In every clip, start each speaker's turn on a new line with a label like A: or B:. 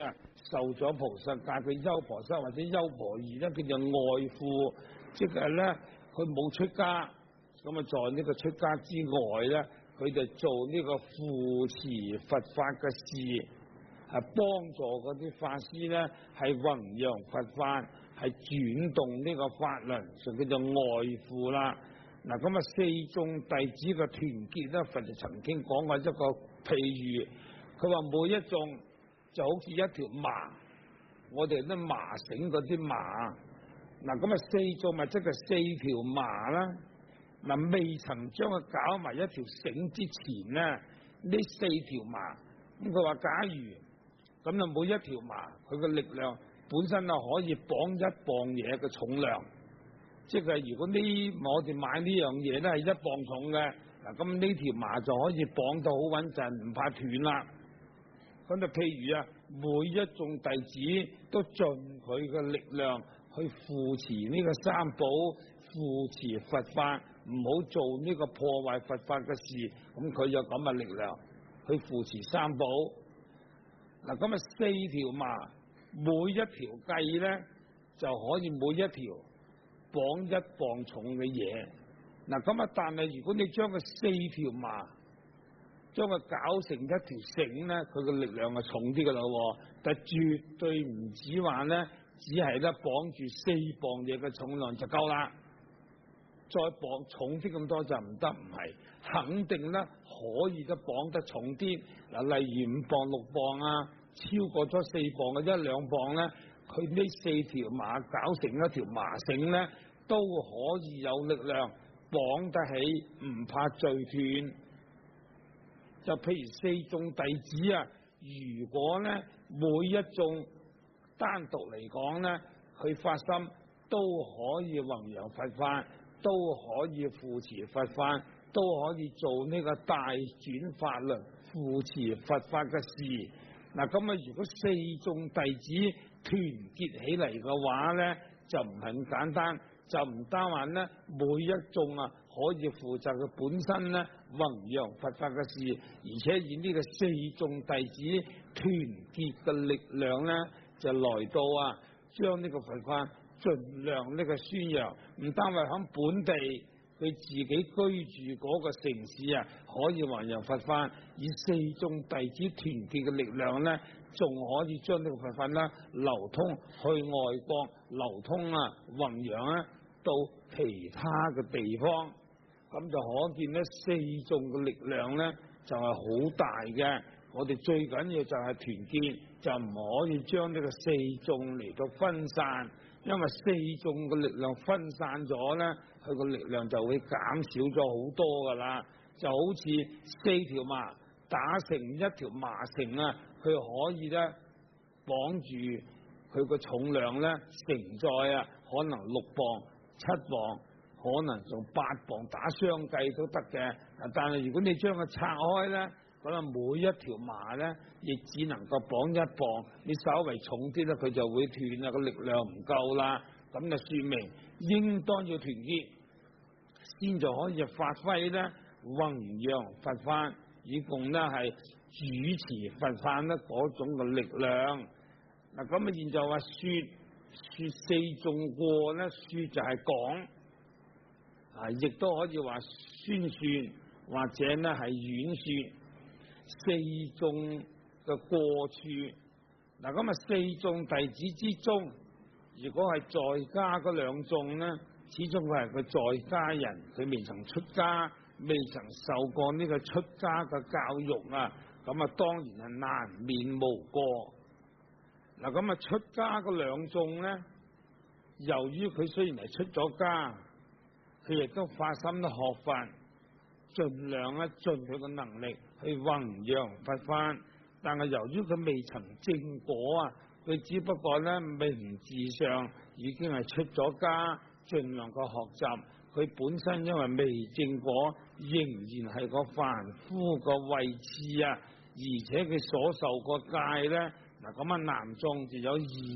A: 受咗菩薩戒，佢優婆塞或者優婆夷咧，佢就外父，即係咧佢冇出家，咁啊在呢個出家之外咧，佢就做呢個扶持佛法嘅事，係幫助嗰啲法師咧係弘揚佛法，係轉動呢個法輪，所以佢就外父啦。嗱，咁啊四眾弟子嘅團結咧，佛就曾經講過一個譬喻，佢話每一眾就好似一條麻，我哋啲麻繩嗰啲麻，嗱咁啊四眾咪即係四條麻啦。嗱，未曾將佢搞埋一條繩之前咧，呢四條麻，咁佢話假如咁啊每一條麻佢嘅力量本身啊可以綁一磅嘢嘅重量，即係如果我哋買呢樣嘢咧係一磅重嘅，嗱咁呢條麻就可以綁到好穩陣，唔怕斷啦。咁就譬如啊，每一眾弟子都盡佢嘅力量去扶持呢個三寶，扶持佛法，唔好做呢個破壞佛法嘅事，咁佢有咁嘅力量去扶持三寶。嗱，咁啊四條麻，每一條計咧就可以每一條綁一磅重嘅嘢。嗱，咁啊但係如果你將個四條麻將佢搞成一條繩咧，佢嘅力量係重啲噶啦，但係絕對唔止話咧，只係咧綁住4磅嘢嘅重量就夠啦，再綁重啲咁多就唔得，唔係，肯定咧可以都綁得重啲。嗱，例如5磅、6磅啊，超過咗4磅嘅1、2磅咧，佢呢4條麻搞成一條麻繩咧，都可以有力量綁得起，唔怕墜斷。就譬如四眾弟子啊，如果咧每一眾單獨嚟講咧，佢發心都可以弘揚佛法，都可以扶持佛法，都可以做呢個大轉法輪，扶持佛法嘅事。嗱，咁啊，如果四眾弟子團結起嚟嘅話咧，就唔係咁簡單，就唔單話咧每一眾啊可以負責佢本身咧弘揚佛法嘅事，而且以呢個四眾弟子團結嘅力量咧，就來到啊將呢個佛法盡量呢個宣揚，唔單係響本地佢自己居住嗰個城市啊可以弘揚佛法，以四眾弟子團結嘅力量咧，仲可以將呢個佛法咧流通去外國，流通啊弘揚啊到其他嘅地方，咁就可見咧四眾嘅力量咧就係好大嘅。我哋最緊要就係團結，就唔可以將呢個四眾嚟到分散，因為四眾嘅力量分散咗咧，佢個力量就會減少咗好多噶啦。就好似4條麻打成一條麻繩啊，佢可以咧綁住佢個重量咧承載啊，可能6磅、7磅，可能仲8磅打雙計都得嘅。但係如果你將佢拆開咧，咁啊每一條麻咧亦只能夠綁1磅，你稍微重啲咧佢就會斷啦，個力量唔夠啦。咁就說明應當要團結，先就可以發揮咧弘揚佛法，以共咧係主持佛法咧嗰種嘅力量。嗱，咁啊現在話說四眾過咧，說就係講啊，亦都可以話宣說，或者咧係演說四眾嘅過處。嗱，咁啊四眾弟子之中，如果係在家嗰2眾咧，始終佢係個在家人，佢未曾出家，未曾受過呢個出家嘅教育啊，咁啊當然係難免無過。嗱，咁啊出家嗰2眾咧，由於佢雖然係出咗家，佢亦都發心咧學法，盡量咧盡佢嘅能力去弘揚佛法，但係由於佢未曾證果啊，佢只不過咧名字上已經係出咗家，盡量個學習，佢本身因為未證果，仍然係個凡夫個位置啊，而且佢所受個戒咧，嗱咁啊男眾就有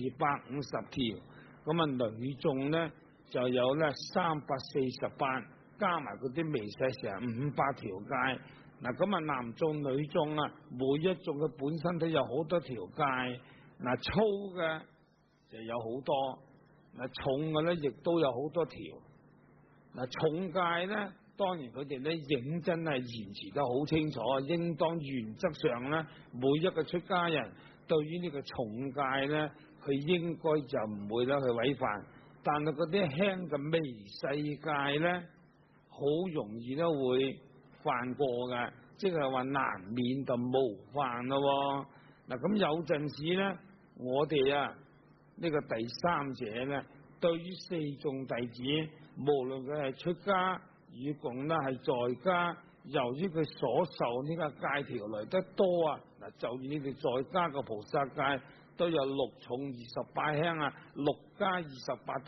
A: 250條，咁啊女眾咧就有咧348。加埋嗰啲微細成500條戒。嗱，咁啊男眾女眾啊，每一眾嘅本身都有好多條戒， 嗱，粗嘅就有好多，嗱，重嘅咧亦都有好多條。嗱，重戒咧，當然佢哋咧認真係言辭得好清楚，應當原則上咧，每一個出家人對於呢個重戒咧，佢應該就唔會咧去違犯，但係嗰啲輕嘅微細戒咧，好容易咧會犯過嘅，即係話難免就冒犯咯。嗱，咁有陣時咧，我哋啊呢個第三者咧，對於四眾弟子，無論佢係出家與共啦，係在家，由於佢所受呢個戒條來得多啊，嗱，就以你哋在家嘅菩薩戒都有6重28輕啊，6加28都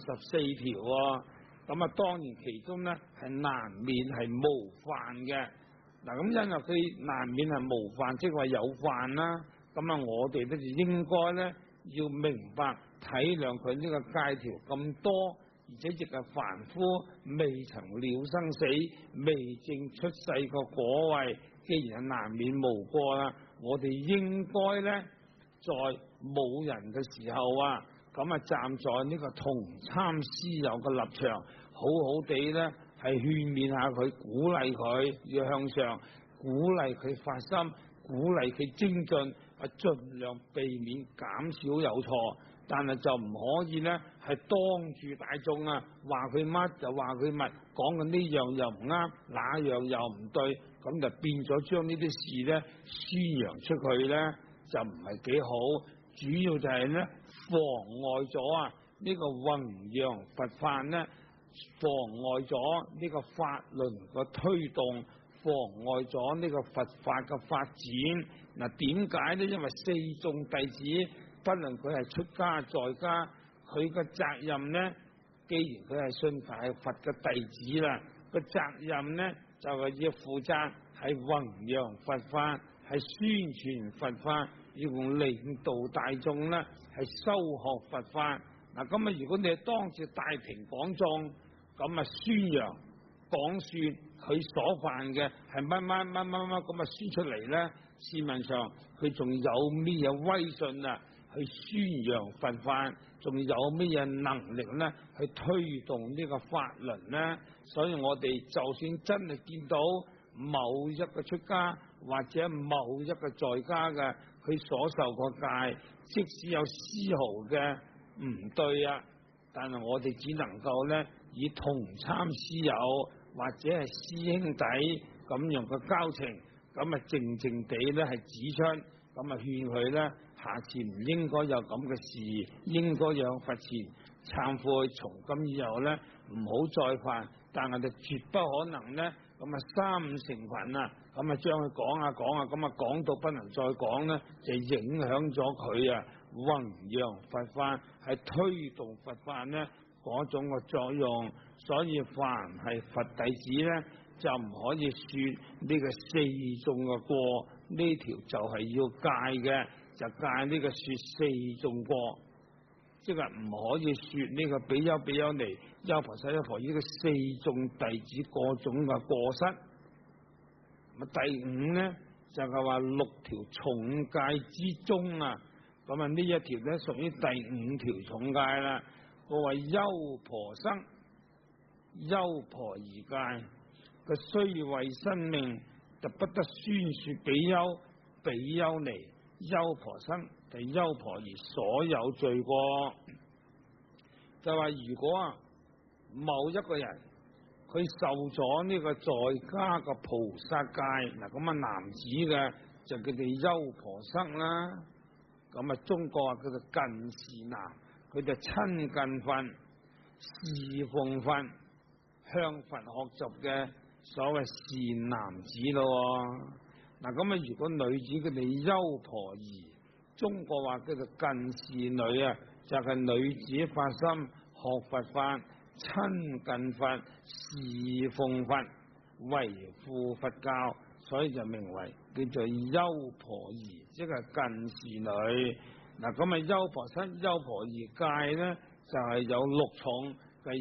A: 34條喎。咁啊，當然其中咧係難免係冒犯嘅。嗱，咁因為佢難免係冒犯，即係話有犯啦。咁啊，我哋咧就應該咧要明白體諒佢呢個戒條咁多，而且亦係凡夫未曾了生死，未證出世個果位，既然係難免無過啦，我哋應該咧在冇人嘅時候啊，咁啊站在呢個同參師友嘅立場，好好地咧係勸勉下佢，鼓勵佢要向上，鼓勵佢發心，鼓勵佢精進，啊盡量避免減少有錯，但係就唔可以咧係當住大眾啊話佢乜就話佢乜，講嘅呢樣又唔啱，那樣又唔對，咁就變咗將呢啲事咧宣揚出去咧就唔係幾好。主要就係咧妨礙咗啊呢個弘揚佛法咧，妨礙咗呢個法輪嘅推動，妨礙咗呢個佛法嘅發展。嗱，點解咧？因為四眾弟子，不論佢係出家在家，佢嘅責任咧，既然佢係信佛係佛嘅弟子啦，個責任咧就係要負責係弘揚佛法，係宣傳佛法，要用領導大眾咧係修學佛法。嗱，咁啊，如果你係當住大庭廣眾咁啊宣揚講説佢所犯嘅係乜咁啊宣出嚟咧，市民上佢仲有咩嘢威信啊？去宣揚佛法，仲有咩嘢能力咧？去推動呢個法輪咧？所以我哋就算真係見到某一個出家或者某一個在家嘅，佢所受個戒，即使有絲毫嘅唔對啊，但係我哋只能夠咧以同參師友或者係師兄弟咁樣嘅交情，咁啊靜靜地咧係指出，咁啊勸佢咧下次唔應該有咁嘅事，應該有佛前懺悔，從今以後咧唔好再犯。但係就絕不可能咧咁啊3、5成群啊，咁啊將佢講啊，咁啊講到不能再講咧，就影響咗佢啊弘揚佛法，係推動佛法咧嗰種嘅作用。所以凡係佛弟子咧，就唔可以說呢個四眾嘅過，呢條就係要戒嘅，就戒呢個說四眾過，即係唔可以說呢個比丘比丘尼、優婆塞優婆呢個四眾弟子各種嘅過失。咁第五咧就係話6條重戒之中啊，咁啊呢一條咧屬於第5條重戒啦。個話優婆生、優婆夷戒，佢雖為生命，就不得宣說比丘、比丘尼、優婆生同優婆夷所有罪過。就話如果某一個人佢受咗呢個在家嘅菩薩戒，嗱咁啊男子嘅就叫做優婆生啦。咁啊中國話叫做近事男，佢就親近佛、侍奉佛、向佛學習嘅所謂善男子咯。嗱咁啊如果女子佢哋優婆夷，中國話叫做近事女啊，就係女子發心學佛法，親近佛、侍奉佛、維護佛教，所以就名為叫做優婆夷，即係近事女。嗱咁啊優婆塞、優婆夷戒咧就係有6重嘅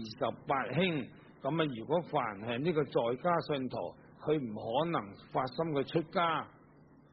A: 28輕。咁啊如果凡係呢個在家信徒，佢唔可能發心去出家，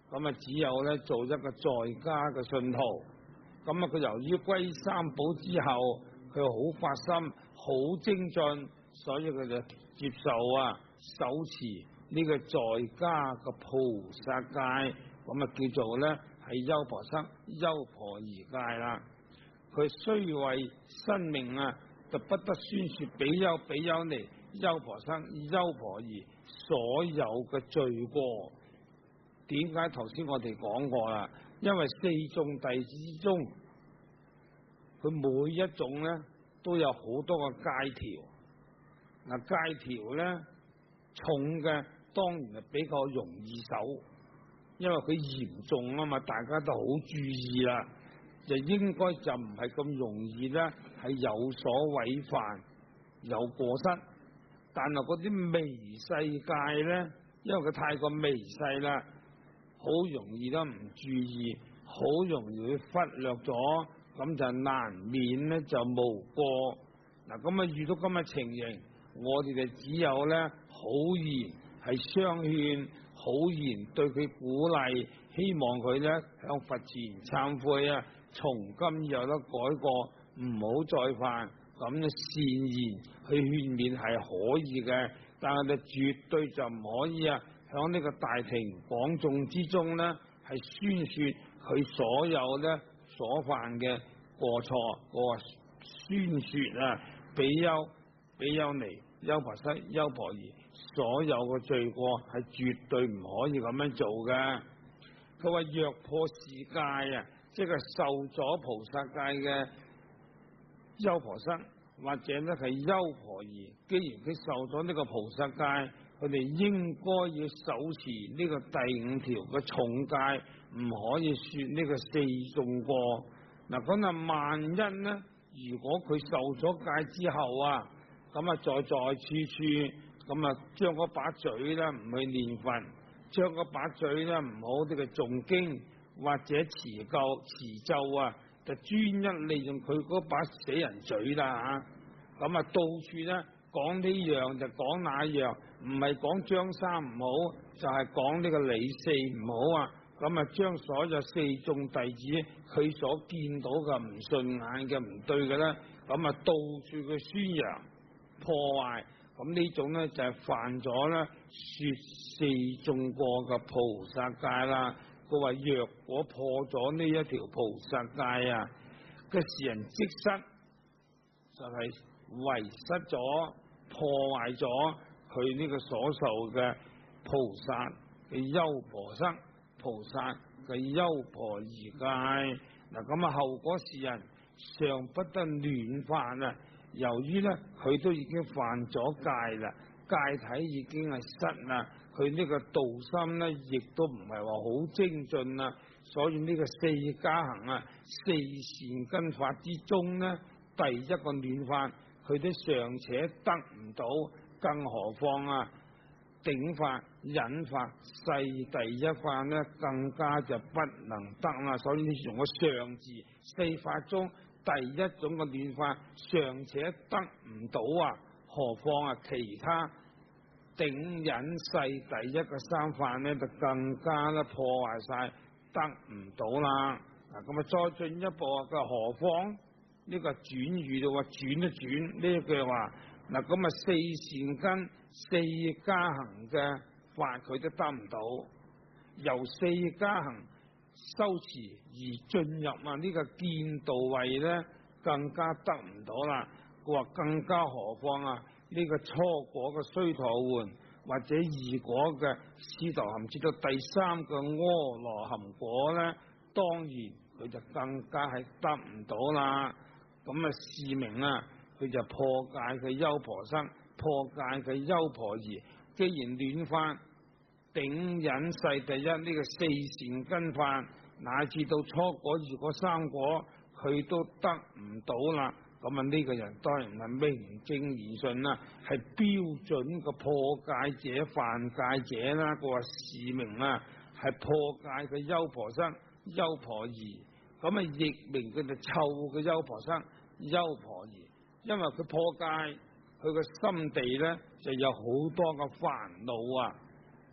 A: 咁啊只有咧做一個在家嘅信徒。咁啊佢由於歸三寶之後，佢好發心，好精進，所以佢就接受手持呢個在家嘅菩薩戒，咁啊叫做咧係優婆塞、優婆夷戒啦。佢雖為生命就不得宣說比丘、比丘尼、優婆塞、優婆夷所有嘅罪過。點解頭先我哋講過啦？因為四眾弟子之中，佢每一種咧都有好多個戒條。戒條咧重嘅當然係比較容易守，因為佢嚴重啊嘛，大家都好注意啦，就應該就唔係咁容易咧係有所違犯、有過失。但係嗰啲微細戒咧，因為佢太過微細啦，好容易都唔注意，好容易會忽略咗，咁就難免咧就無過。咁遇到咁嘅情形，我哋就只有咧好言係相勸，好言對佢鼓勵，希望佢咧向佛前懺悔從今有得改過，唔好再犯。咁嘅善言去勸勉係可以嘅，但係你絕對就唔可以響呢個大庭廣眾之中咧係宣說佢所有咧所犯嘅過錯。我話宣說比丘、比丘尼、優婆塞、優婆夷所有嘅罪過係絕對唔可以咁樣做嘅。佢話若破是戒即係受咗菩薩戒嘅優婆塞或者咧係優婆夷，既然佢受咗呢個菩薩戒，佢哋應該要守持呢個第五條嘅重戒，唔可以說呢個四眾過。咁萬一呢，如果佢受咗戒之後咁在處處咁將嗰把嘴咧唔去念佛，將嗰把嘴咧唔好呢個誦經或者持咒就專一利用佢嗰把死人嘴啦到處咧講呢樣就講那樣，唔係講張三唔好，就係講呢個李四唔好將所有四眾弟子佢所見到嘅唔順眼嘅唔對嘅咧，到處去宣揚破壞，呢種咧就係犯咗咧說四眾過嘅菩薩戒啦。佢話若果破咗呢一條菩薩戒嘅時人即失，就係遺失咗、破壞咗佢呢個所受嘅菩薩嘅優婆塞、菩薩嘅優婆夷戒。後果是人尚不得暖犯由於咧佢都已經犯咗戒啦，戒體已經係失啦，佢呢個道心咧亦都唔係話好精進啦，所以呢個四加行四善根法之中咧，第一個暖犯佢都尚且得唔到，更何況頂法、忍法、世第一法咧，更加就不能得啦。所以用個上字，四法中第一種嘅暖法尚且得唔到何況其他頂忍世第一嘅三法咧，就更加咧破壞晒，得唔到啦。再進一步嘅何況呢個轉語到轉一轉呢句話四善根四加行嘅法佢都得唔到，由四加行修持而進入呢個見道位咧，更加得唔到啦。佢話更加何況呢個初果嘅須陀洹或者二果嘅斯陀含，至到第三個阿羅含果咧，當然佢就更加係得唔到啦。示明佢就破戒嘅優婆塞，破戒嘅優婆夷。既然暖法頂忍世第一呢個四善根法，乃至到初果、二果、三果，佢都得唔到啦。呢個人當然係名正言順啦，係標準嘅破戒者、犯戒者啦。佢話示明係破戒嘅優婆塞、優婆夷。譯明佢就臭嘅優婆塞、優婆夷，因為佢破戒，佢個心地咧就有好多嘅煩惱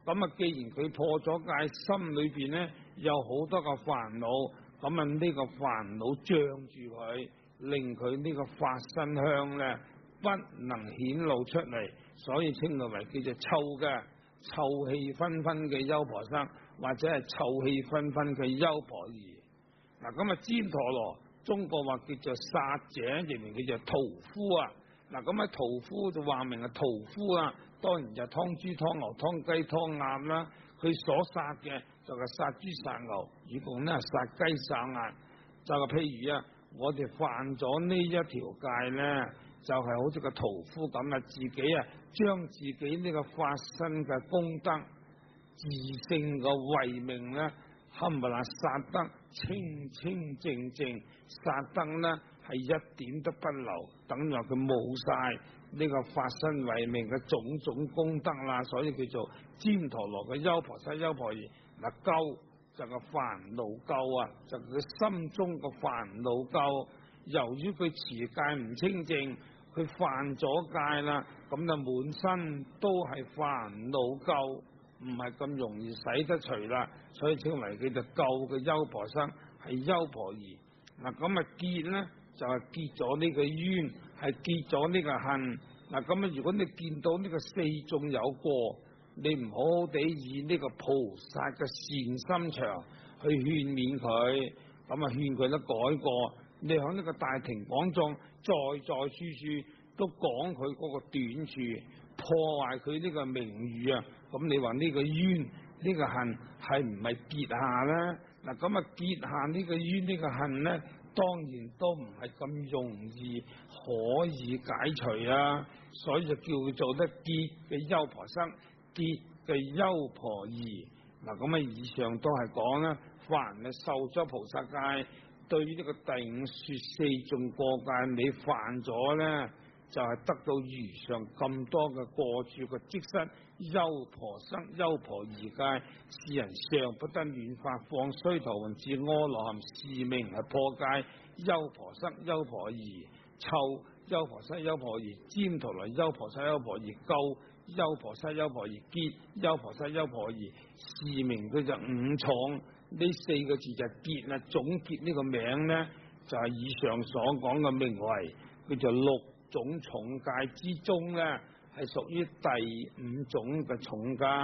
A: 咁啊，既然佢破咗戒，心裏邊咧有好多個煩惱，咁啊呢個煩惱障住佢，令佢呢個法身香咧不能顯露出嚟，所以稱佢為叫做臭嘅臭氣紛紛嘅優婆塞，或者係臭氣紛紛嘅優婆夷。嗱，咁啊旃陀羅，中國話叫做殺者，亦名叫做屠夫啊。嗱，咁啊屠夫就話明係屠夫啊，當然就劏豬、劏牛、劏雞、劏鴨啦。佢所殺嘅就係殺豬、殺牛，以共咧殺雞、殺鴨。就係譬如啊，我哋犯咗呢一條戒咧，就係好似個屠夫咁啊，自己啊將自己呢個法身嘅功德、自性嘅慧命咧，冚唪唥殺得清清淨淨，殺得呢係一點都不留，等於佢冇晒呢個法身慧命嘅種種功德啦，所以叫做旃陀羅嘅優婆塞、優婆夷。嗱，垢就個煩惱垢啊，就佢心中個煩惱垢。由於佢持戒唔清淨，佢犯咗戒啦，咁就滿身都係煩惱垢，唔係咁容易洗得除啦，所以稱為叫做垢嘅優婆塞係優婆夷。嗱，咁啊結咧就係結咗呢個冤，係結咗呢個恨。嗱，咁啊如果你見到呢個四眾有過，你唔好好地以呢個菩薩嘅善心腸去勸勉佢，咁啊勸佢都改過。你喺呢個大庭廣眾，在處處都講佢嗰個短處，破壞佢呢個名譽啊！咁你話呢個冤呢個恨係唔係結下咧？嗱，咁啊結下呢個冤呢個恨咧，當然都唔係咁容易可以解除啊！所以就叫做得結嘅優婆塞，結嘅優婆夷。嗱，咁啊以上都係講啦，凡係受咗菩薩戒，對於呢個第五說四眾過戒，你犯咗咧，就係得到如上咁多嘅過處嘅即失優婆塞、優婆夷戒，世人尚不得亂發，況須陀洹至阿羅漢，是名係破戒優婆塞、優婆夷，臭優婆塞、優婆夷，旃陀羅優婆塞、優婆夷，垢優婆塞、優婆夷，結優婆塞、優婆夷，是名佢就五重。呢四個字就結啦，總結呢個名咧就係以上所講嘅名為叫做六種重戒之中咧，係屬於第五種嘅重戒。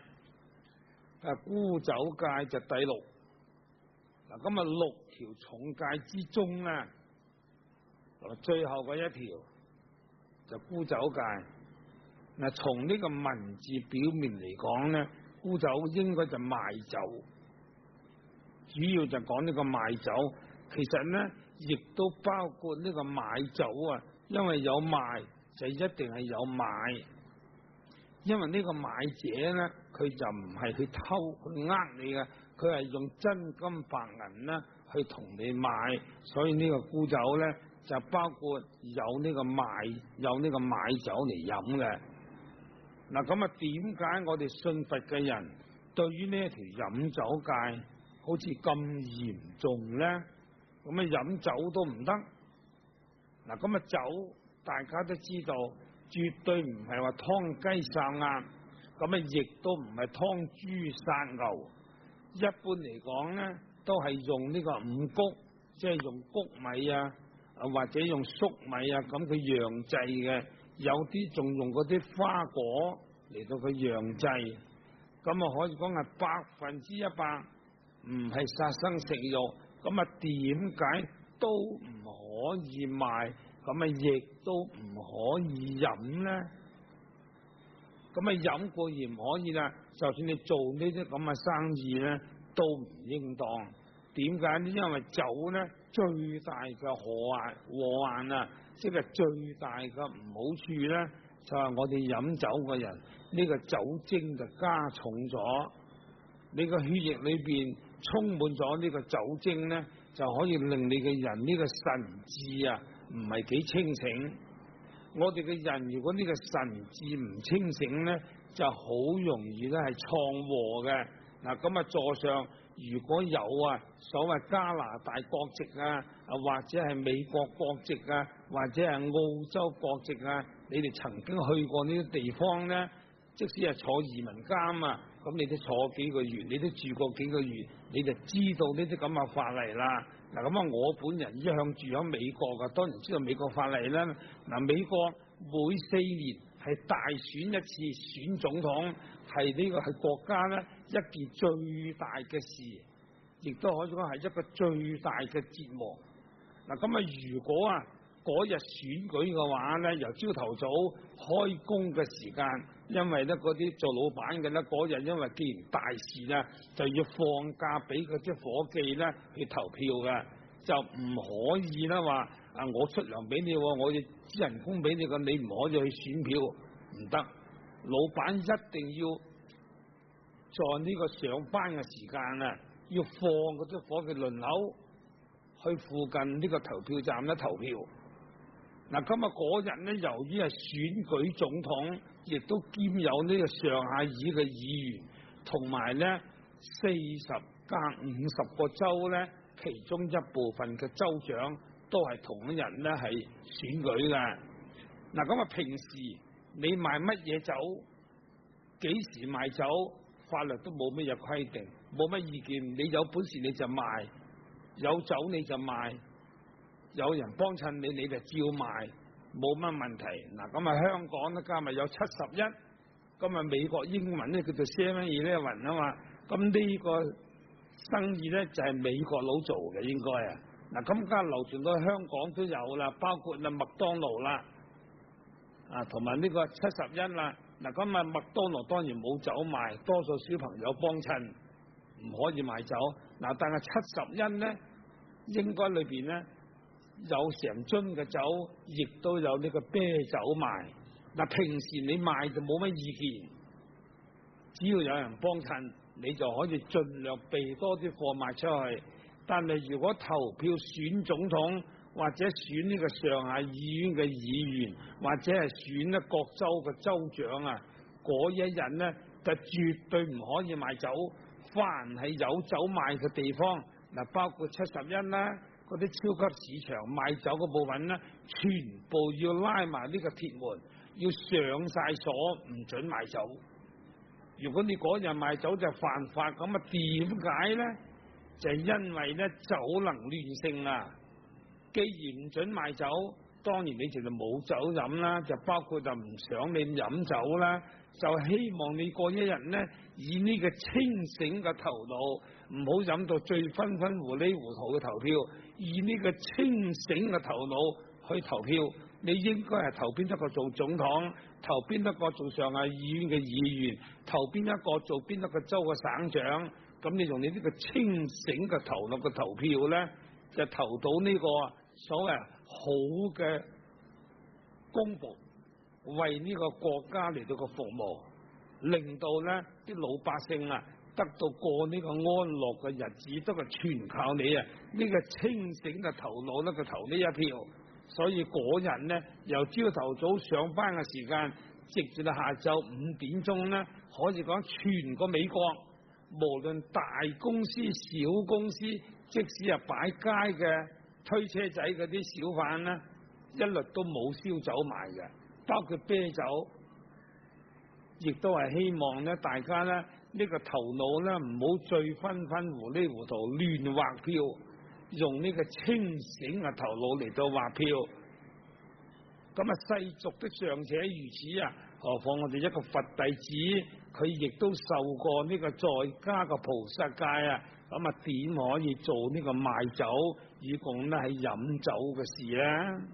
A: 沽酒戒就第六。嗱，咁啊六條重戒之中咧，最後嗰一條就沽酒戒。嗱，從呢個文字表面嚟講咧，沽酒應該就賣酒。主要就講呢個賣酒，其實咧亦都包括呢個買酒啊，因為有賣就一定係有買，因為呢個買者咧佢就唔係去偷去呃你嘅，佢係用真金白銀咧去同你買，所以呢個沽酒咧就包括有呢個賣酒嚟飲嘅。嗱，咁啊點解我哋信佛嘅人對於呢一條飲酒戒好似咁嚴重咧？咁啊飲酒都唔得。嗱，咁啊酒大家都知道，絕對唔係話劏雞殺鴨，咁啊亦都唔係劏豬殺牛。一般嚟講咧，都係用呢個五穀，即係用穀米啊，或者用粟米啊，咁佢釀製嘅。有啲仲用嗰啲花果嚟到佢釀製，咁啊可以講係100%唔係殺生食肉。咁啊點解都唔可以賣？咁啊亦都唔可以飲咧？咁啊飲固然唔可以啦，就算你做呢啲咁嘅生意咧，都唔應當。點解呢？因為酒咧最大嘅禍患啊，即係最大嘅唔好處咧，就係我哋飲酒嘅人呢個酒精就加重咗，你個血液裏邊充滿咗呢個酒精咧，就可以令你嘅人呢個神智啊唔係幾清醒。我哋嘅人如果呢個神智唔清醒咧，就好容易咧係闖禍嘅。嗱，咁啊座上如果有所謂加拿大國籍啊，或者係美國國籍啊，或者係澳洲國籍啊，你哋曾經去過呢啲地方咧，即使係坐移民監啊， 咁你都坐幾個月，你都住過幾個月，你就知道呢啲咁嘅法例啦。嗱，咁啊，我本人一向住喺美國㗎，當然知道美國法例啦。嗱，美國每4年係大選一次，選總統係呢個係國家咧一件最大嘅事，亦都可以講係一個最大嘅節目。嗱，咁啊，如果啊嗰日選舉嘅話咧，由朝頭早開工嘅時間，因為咧嗰啲做老闆嘅咧嗰日，因為既然大事啦，就要放假俾嗰啲伙計咧去投票嘅，就唔可以啦話啊我出糧俾你，我要支人工俾你，咁你唔可以去選票，唔得。老闆一定要在呢個上班嘅時間啊，要放嗰啲伙計輪流去附近呢個投票站咧投票。嗱，今日嗰日咧，由於係選舉總統，亦都兼有呢個上下議嘅議員，同埋咧40加50個州咧，其中一部分嘅州長都係同一日咧係選舉嘅。嗱，咁啊，平時你賣乜嘢酒，幾時賣酒，法律都冇乜嘢規定，冇乜意見，你有本事你就賣，有酒你就賣。有人幫襯你，你就照賣，冇乜問題。嗱，咁啊香港咧加埋有71，咁啊美國英文咧叫做 7-Eleven 啊嘛，咁呢個生意咧就係美國佬做嘅應該啊。嗱，咁家流傳到香港都有啦，包括啊麥當勞啦，啊同埋呢個71啦。嗱，咁啊麥當勞當然冇酒賣，多數小朋友幫襯，唔可以賣酒。嗱，但係71咧應該裏邊咧有成樽嘅酒，亦都有呢個啤酒賣。嗱，平時你賣就冇乜意見，只要有人幫襯，你就可以盡量備多啲貨賣出去。但係如果投票選總統，或者選呢個上下議院嘅議員，或者係選咧各州嘅州長啊，嗰一日呢，就絕對唔可以賣酒。凡係有酒賣嘅地方，嗱，包括71啦。嗰啲超級市場賣酒嘅部分咧，全部要拉埋呢個鐵門，要上晒鎖，唔准賣酒。如果你嗰日賣酒就犯法，咁啊點解咧？就係因為咧酒能亂性啊！既然唔准賣酒，當然你就冇酒飲啦，就包括就唔想你飲酒啦，就希望你嗰一日咧以呢個清醒嘅頭腦，唔好飲到醉昏昏糊裏糊塗嘅投票，以呢個清醒嘅頭腦去投票。你應該係投邊一個做總統，投邊一個做上下議院嘅議員，投邊一個做邊一個州嘅省長。咁你用你呢個清醒嘅頭腦嘅投票咧，就投到呢個所謂好嘅公僕，為呢個國家嚟到個服務，令到咧啲老百姓啊得到過呢個安樂嘅日子，都係全靠你啊！呢個清醒嘅頭腦咧，佢投呢一票，所以嗰日咧由朝頭早上班嘅時間，直至到下晝5點鐘咧，可以講全個美國，無論大公司、小公司，即使係擺街嘅推車仔嗰啲小販咧，一律都冇燒酒賣嘅，包括啤酒，亦都係希望咧大家咧呢個頭腦咧唔好醉昏昏糊裏糊塗亂劃票，用呢個清醒嘅頭腦嚟到劃票。咁啊，世俗的尚且如此啊，何況我哋一個佛弟子，佢亦都受過呢個在家嘅菩薩戒啊，咁啊點可以做呢個賣酒以供咧係飲酒嘅事咧？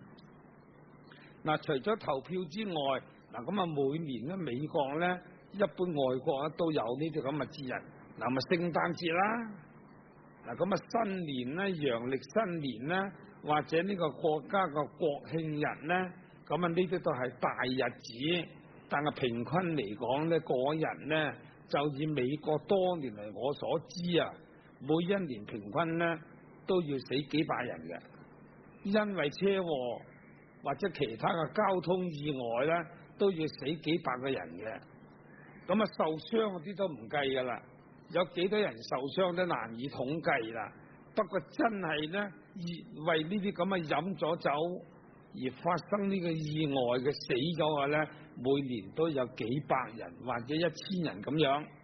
A: 嗱，除咗投票之外，嗱咁啊每年咧美國咧一般外國咧都有呢啲咁嘅節日，嗱咪聖誕節啦，嗱咁啊新年咧陽曆新年咧，或者呢個國家嘅國慶日咧。咁啊，呢啲都係大日子，但係平均嚟講咧，嗰日咧就以美國多年嚟我所知啊，每一年平均咧都要死幾百人嘅，因為車禍或者其他嘅交通意外咧，都要死幾百個人嘅。咁啊，受傷嗰啲都唔計噶啦，有幾多人受傷都難以統計啦。不過真係咧，為呢啲咁嘅飲咗酒而發生呢個意外嘅死咗嘅咧，每年都有幾百人或者1000人咁樣。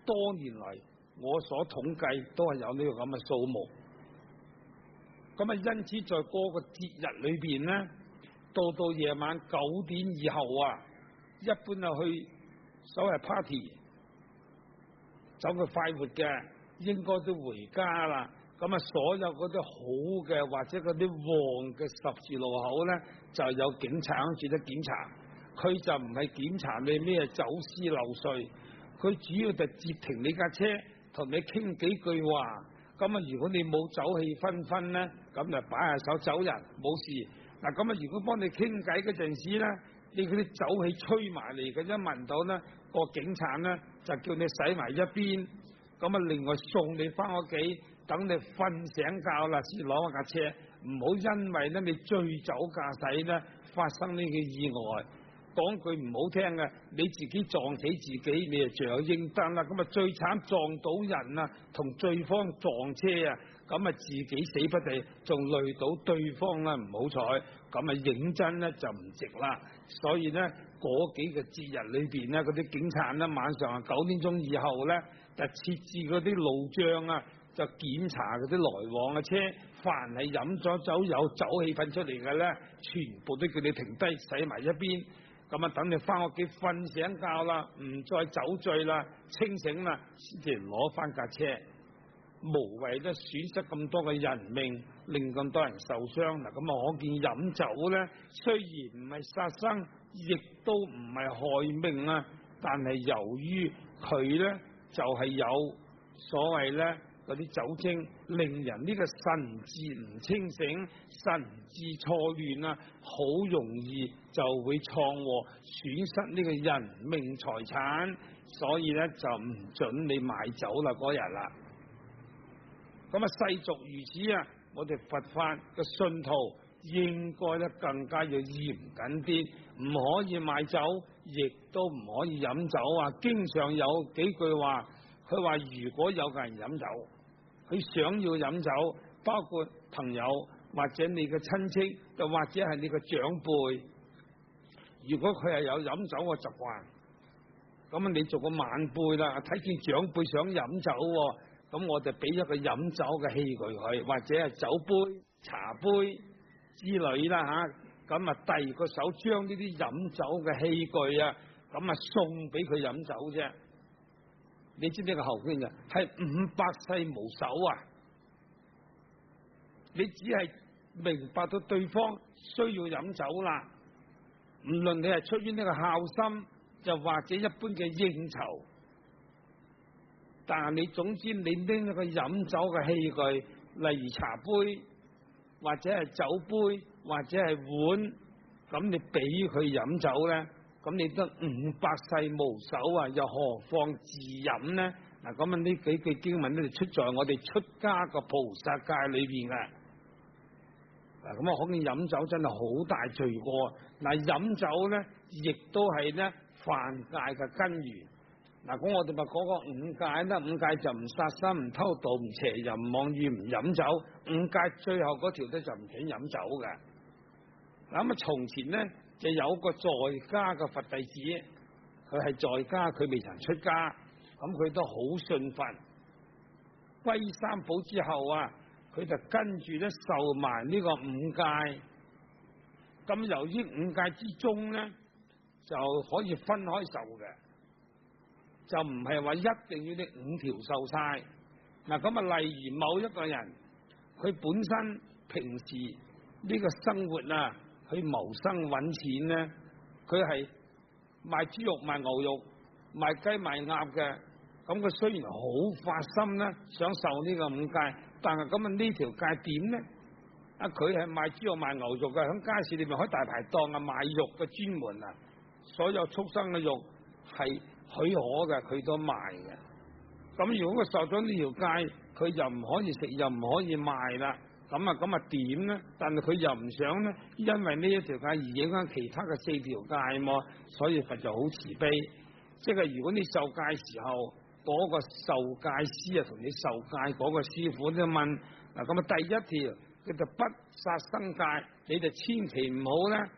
A: 多年嚟我所統計都係有呢個咁嘅數目。咁啊，因此在嗰個節日裏邊咧，到夜晚9點以後啊，一般啊去所謂 party， 走去快活嘅，應該都回家啦。咁啊，所有嗰啲好嘅或者嗰啲旺嘅十字路口咧，就有警察喺處得檢查。佢就唔係檢查你咩走私漏稅，佢主要就截停你架車，同你傾幾句話。咁啊，如果你冇酒氣紛紛咧，咁就擺下手走人，冇事。嗱，咁啊，如果幫你傾偈嗰陣時咧，你嗰啲酒氣吹埋嚟嘅，一聞到咧，個警察咧就叫你洗埋一邊，咁啊，另外送你翻屋企，等你瞓醒覺啦先攞架車，唔好因為咧你醉酒駕駛咧發生呢個意外。講句唔好聽嘅，你自己撞死自己，你就罪有應得啦。咁啊，最慘撞到人啊，同對方撞車啊，咁啊自己死不地，仲累到對方啦，唔好彩，咁啊認真咧就唔值啦。所以咧嗰幾個節日裏邊咧，嗰啲警察咧晚上9點鐘以後咧，就設置嗰啲路障啊，就檢查嗰啲來往嘅車，凡係飲咗酒有酒氣噴出嚟嘅咧，全部都叫你停低洗埋一邊。咁啊，等你翻屋企瞓醒覺啦，唔再酒醉啦，清醒啦，先至攞翻架車。無謂咧損失咁多嘅人命，令咁多人受傷。嗱，咁啊，可見飲酒咧，雖然唔係殺生，亦都唔係害命啊，但係由於佢咧就係有所謂咧嗰啲酒精，令人呢個神志唔清醒，神志錯亂啊，好容易就會闖禍，損失呢個人命財產，所以咧就唔准你買酒啦嗰日啦。咁啊，世俗如此啊，我哋佛法嘅信徒應該咧更加要嚴謹啲，唔可以買酒，亦都唔可以飲酒啊。經常有幾句話，佢話如果有個人飲酒，佢想要飲酒，包括朋友或者你嘅親戚，又或者係你嘅長輩，如果佢係有飲酒嘅習慣，咁啊你做個晚輩啦，睇見長輩想飲酒，咁我就俾一個飲酒嘅器具佢，或者係酒杯、茶杯之類啦吓，咁啊遞個手將呢啲飲酒嘅器具啊，咁啊送俾佢飲酒啫。你知唔知個後邊啊？係500世無手啊！你只係明白到對方需要飲酒啦，唔論你係出於呢個孝心，又或者一般嘅應酬，但係你總之你拎一個飲酒嘅器具，例如茶杯或者係酒杯或者係碗，咁你俾佢飲酒咧，咁你得500世無手啊，又何況自飲呢？嗱，咁啊呢幾句經文咧就出在我哋出家個菩薩戒裏邊嘅。嗱，咁啊可見飲酒真係好大罪過。嗱，飲酒咧亦都係咧犯戒嘅根源。嗱，咁我哋咪講個5戒啦，5戒就唔殺生、唔偷盜、唔邪淫、唔妄語、唔飲酒。5戒最後嗰條咧就唔准飲酒嘅。嗱，咁啊從前咧就有個在家嘅佛弟子，佢係在家，佢未曾出家，咁佢都好信佛。歸三寶之後啊，佢就跟住咧受埋呢個5戒。咁由於5戒之中咧就可以分開受嘅，就唔係話一定要你5條受晒。嗱，咁啊例如某一個人，佢本身平時呢個生活啊，去謀生揾錢咧，佢係賣豬肉、賣牛肉、賣雞、賣鴨嘅。咁佢雖然好發心咧，想受呢個5戒，但係咁啊呢條戒點咧？啊，佢係賣豬肉、賣牛肉嘅，響街市裏面開大排檔啊，賣肉嘅專門啊，所有畜生嘅肉係許可嘅，佢都賣嘅。咁如果佢受咗呢條戒，佢又唔可以食，又唔可以賣啦。咁啊點咧？但係佢又唔想咧，因為呢一條戒而影響其他嘅4條戒嘛，所以佛就好慈悲。即係如果你受戒時候，嗰個受戒師啊，同你受戒嗰個師傅都問嗱，咁啊第一條叫做不殺生戒，你就千祈唔好咧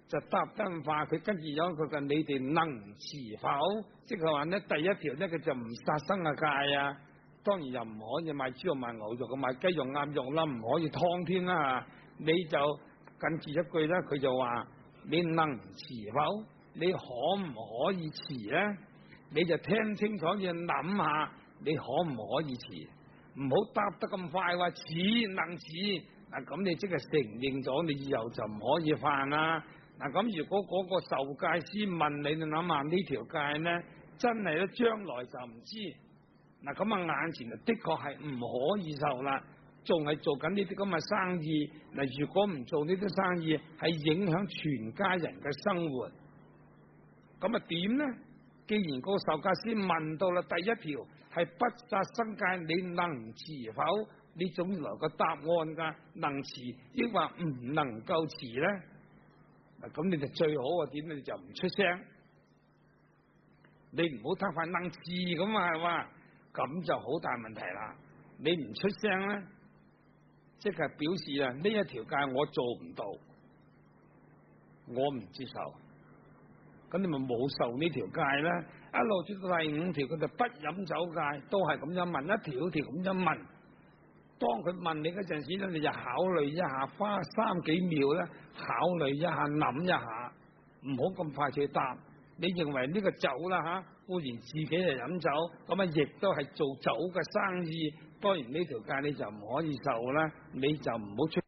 A: 就答得咁快，佢跟住有佢嘅你哋能持否？即係話咧，第一條咧佢就唔殺生嘅戒啊，當然又唔可以賣豬肉賣牛肉，賣雞肉鴨肉啦，唔可以劏添啦。你就跟住一句咧，佢就話你能持否？你可唔可以持咧？你就聽清楚，要諗下你可唔可以持，唔好答得咁快話持能持。嗱，咁你即係承認咗，你以後就唔可以犯啦。嗱，咁如果嗰個受戒師問你，你諗下呢條戒咧，真係咧將來就唔知。嗱，咁眼前就的確係唔可以受啦，仲係做緊呢啲咁嘅生意。嗱，如果唔做呢啲生意，係影響全家人嘅生活。咁啊點呢？既然個受戒師問到啦，第一條係不殺生戒，你能持否？你總來個答案噶，能持抑或唔能夠持咧？嗱，咁你就最好啊點？你就唔出聲，你唔好太快能持咁啊，係嘛？咁就好大問題啦。你唔出聲咧，即係表示啊呢一條戒我做唔到，我唔接受。咁你咪冇受呢條戒咧？一路至到第五條，佢就不飲酒戒，都係咁樣問，一條條咁樣問。當佢問你嗰陣時咧，你就考慮一下，花3幾秒咧，考慮一下，諗一下，唔好咁快去答。你認為呢個酒啦嚇，固然自己係飲酒，咁啊亦都係做酒嘅生意，當然呢條戒你就唔可以受啦，你就唔好出。